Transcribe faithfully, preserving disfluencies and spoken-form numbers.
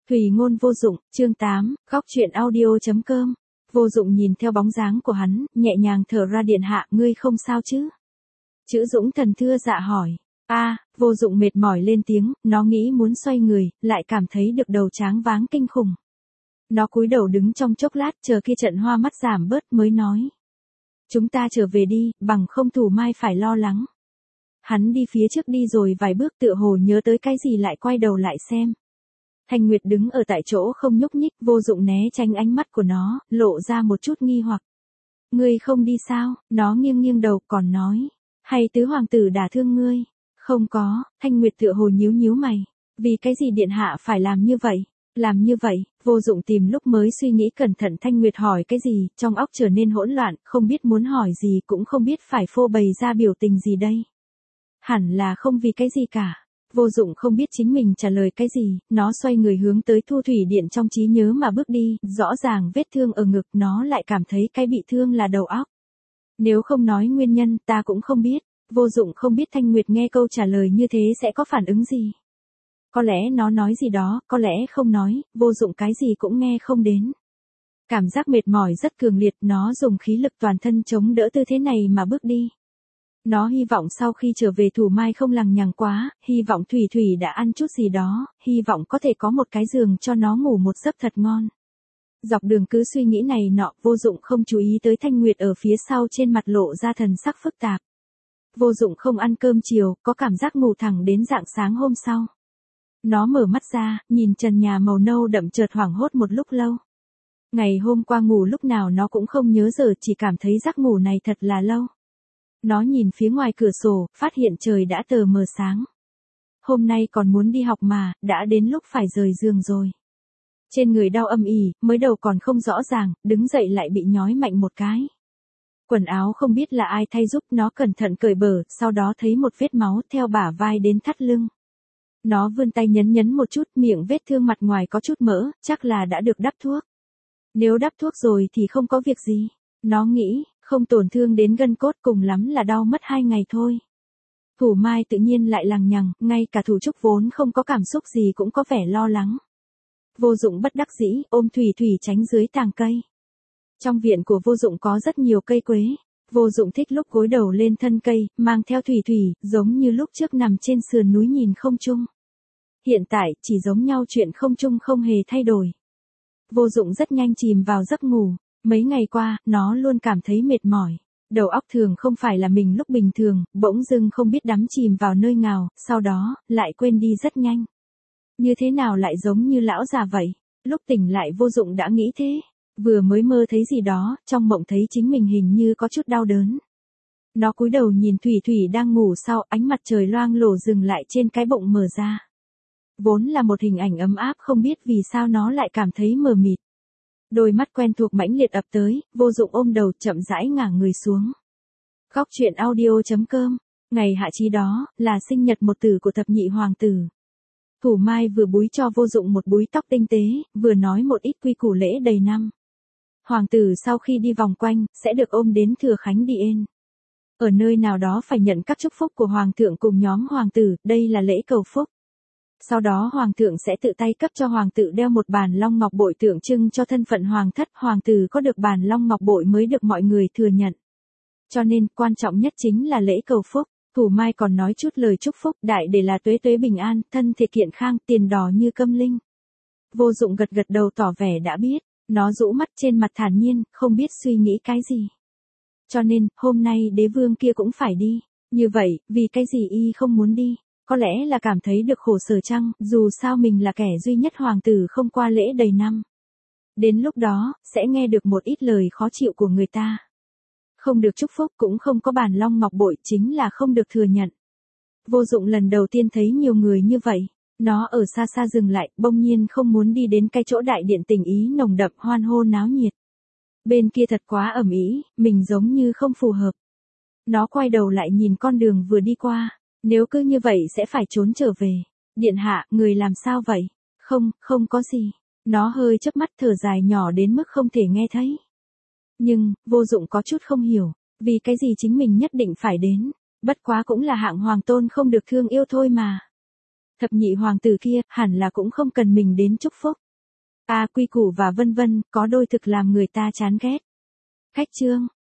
Thủy ngôn vô dụng, chương tám, góc truyện audio.com. Vô dụng nhìn theo bóng dáng của hắn, nhẹ nhàng thở ra, điện hạ, ngươi không sao chứ? Chữ Dũng Thần thưa dạ hỏi. A, vô dụng mệt mỏi lên tiếng, nó nghĩ muốn xoay người, lại cảm thấy được đầu tráng váng kinh khủng. Nó cúi đầu đứng trong chốc lát, chờ khi trận hoa mắt giảm bớt mới nói. Chúng ta trở về đi, bằng không Thủ Mai phải lo lắng. Hắn đi phía trước đi rồi vài bước, tựa hồ nhớ tới cái gì lại quay đầu lại xem. Thanh Nguyệt đứng ở tại chỗ không nhúc nhích, vô dụng né tránh ánh mắt của nó, lộ ra một chút nghi hoặc. Ngươi không đi sao? Nó nghiêng nghiêng đầu còn nói. Hay tứ hoàng tử đả thương ngươi? Không có, Thanh Nguyệt tựa hồ nhíu nhíu mày. Vì cái gì điện hạ phải làm như vậy? Làm như vậy, vô dụng tìm lúc mới suy nghĩ cẩn thận. Thanh Nguyệt hỏi cái gì, trong óc trở nên hỗn loạn, không biết muốn hỏi gì, cũng không biết phải phô bày ra biểu tình gì đây. Hẳn là không vì cái gì cả. Vô dụng không biết chính mình trả lời cái gì, nó xoay người hướng tới Thu Thủy Điện trong trí nhớ mà bước đi, rõ ràng vết thương ở ngực, nó lại cảm thấy cái bị thương là đầu óc. Nếu không nói nguyên nhân, ta cũng không biết. Vô dụng không biết Thanh Nguyệt nghe câu trả lời như thế sẽ có phản ứng gì. Có lẽ nó nói gì đó, có lẽ không nói, vô dụng cái gì cũng nghe không đến. Cảm giác mệt mỏi rất cường liệt, nó dùng khí lực toàn thân chống đỡ tư thế này mà bước đi. Nó hy vọng sau khi trở về Thủ Mai không lằng nhằng quá, hy vọng Thủy Thủy đã ăn chút gì đó, hy vọng có thể có một cái giường cho nó ngủ một giấc thật ngon. Dọc đường cứ suy nghĩ này nọ, vô dụng không chú ý tới Thanh Nguyệt ở phía sau, trên mặt lộ ra thần sắc phức tạp. Vô dụng không ăn cơm chiều, có cảm giác ngủ thẳng đến rạng sáng hôm sau. Nó mở mắt ra, nhìn trần nhà màu nâu đậm, chợt hoảng hốt một lúc lâu. Ngày hôm qua ngủ lúc nào nó cũng không nhớ giờ, chỉ cảm thấy giấc ngủ này thật là lâu. Nó nhìn phía ngoài cửa sổ, phát hiện trời đã tờ mờ sáng. Hôm nay còn muốn đi học mà, đã đến lúc phải rời giường rồi. Trên người đau âm ỉ, mới đầu còn không rõ ràng, đứng dậy lại bị nhói mạnh một cái. Quần áo không biết là ai thay giúp, nó cẩn thận cởi bờ, sau đó thấy một vết máu theo bả vai đến thắt lưng. Nó vươn tay nhấn nhấn một chút, miệng vết thương mặt ngoài có chút mỡ, chắc là đã được đắp thuốc. Nếu đắp thuốc rồi thì không có việc gì. Nó nghĩ, không tổn thương đến gân cốt, cùng lắm là đau mất hai ngày thôi. Thủ Mai tự nhiên lại lằng nhằng, ngay cả Thủ Trúc vốn không có cảm xúc gì cũng có vẻ lo lắng. Vô dụng bất đắc dĩ, ôm Thủy Thủy tránh dưới tàng cây. Trong viện của vô dụng có rất nhiều cây quế. Vô dụng thích lúc gối đầu lên thân cây, mang theo Thủy Thủy, giống như lúc trước nằm trên sườn núi nhìn không trung. Hiện tại, chỉ giống nhau, chuyện không trung không hề thay đổi. Vô dụng rất nhanh chìm vào giấc ngủ. Mấy ngày qua, nó luôn cảm thấy mệt mỏi. Đầu óc thường không phải là mình lúc bình thường, bỗng dưng không biết đắm chìm vào nơi nào, sau đó, lại quên đi rất nhanh. Như thế nào lại giống như lão già vậy? Lúc tỉnh lại vô dụng đã nghĩ thế. Vừa mới mơ thấy gì đó, trong mộng thấy chính mình hình như có chút đau đớn. Nó cúi đầu nhìn Thủy Thủy đang ngủ, sau ánh mặt trời loang lổ dừng lại trên cái bụng mở ra. Vốn là một hình ảnh ấm áp, không biết vì sao nó lại cảm thấy mờ mịt. Đôi mắt quen thuộc mãnh liệt ập tới, vô dụng ôm đầu chậm rãi ngả người xuống. Góc truyện audio.com. Ngày hạ chí đó, là sinh nhật một tử của thập nhị hoàng tử. Thủ Mai vừa búi cho vô dụng một búi tóc tinh tế, vừa nói một ít quy củ lễ đầy năm. Hoàng tử sau khi đi vòng quanh, sẽ được ôm đến Thừa Khánh Điện. Ở nơi nào đó phải nhận các chúc phúc của hoàng thượng cùng nhóm hoàng tử, đây là lễ cầu phúc. Sau đó hoàng thượng sẽ tự tay cấp cho hoàng tử đeo một bàn long ngọc bội tượng trưng cho thân phận hoàng thất, hoàng tử có được bàn long ngọc bội mới được mọi người thừa nhận. Cho nên, quan trọng nhất chính là lễ cầu phúc. Thủ Mai còn nói chút lời chúc phúc, đại để là tuế tuế bình an, thân thể kiện khang, tiền đỏ như câm linh. Vô dụng gật gật đầu tỏ vẻ đã biết, nó rũ mắt trên mặt thản nhiên, không biết suy nghĩ cái gì. Cho nên, hôm nay đế vương kia cũng phải đi. Như vậy, vì cái gì y không muốn đi? Có lẽ là cảm thấy được khổ sở chăng, dù sao mình là kẻ duy nhất hoàng tử không qua lễ đầy năm. Đến lúc đó, sẽ nghe được một ít lời khó chịu của người ta. Không được chúc phúc, cũng không có bàn long ngọc bội, chính là không được thừa nhận. Vô dụng lần đầu tiên thấy nhiều người như vậy. Nó ở xa xa dừng lại, bỗng nhiên không muốn đi đến cái chỗ đại điện, tình ý nồng đậm, hoan hô náo nhiệt. Bên kia thật quá ầm ĩ, mình giống như không phù hợp. Nó quay đầu lại nhìn con đường vừa đi qua. Nếu cứ như vậy sẽ phải trốn trở về. Điện hạ, người làm sao vậy? Không, không có gì. Nó hơi chớp mắt, thở dài nhỏ đến mức không thể nghe thấy. Nhưng, vô dụng có chút không hiểu. Vì cái gì chính mình nhất định phải đến. Bất quá cũng là hạng hoàng tôn không được thương yêu thôi mà. Thập nhị hoàng tử kia, hẳn là cũng không cần mình đến chúc phúc. A quy củ và vân vân, có đôi thực làm người ta chán ghét. Khách trương,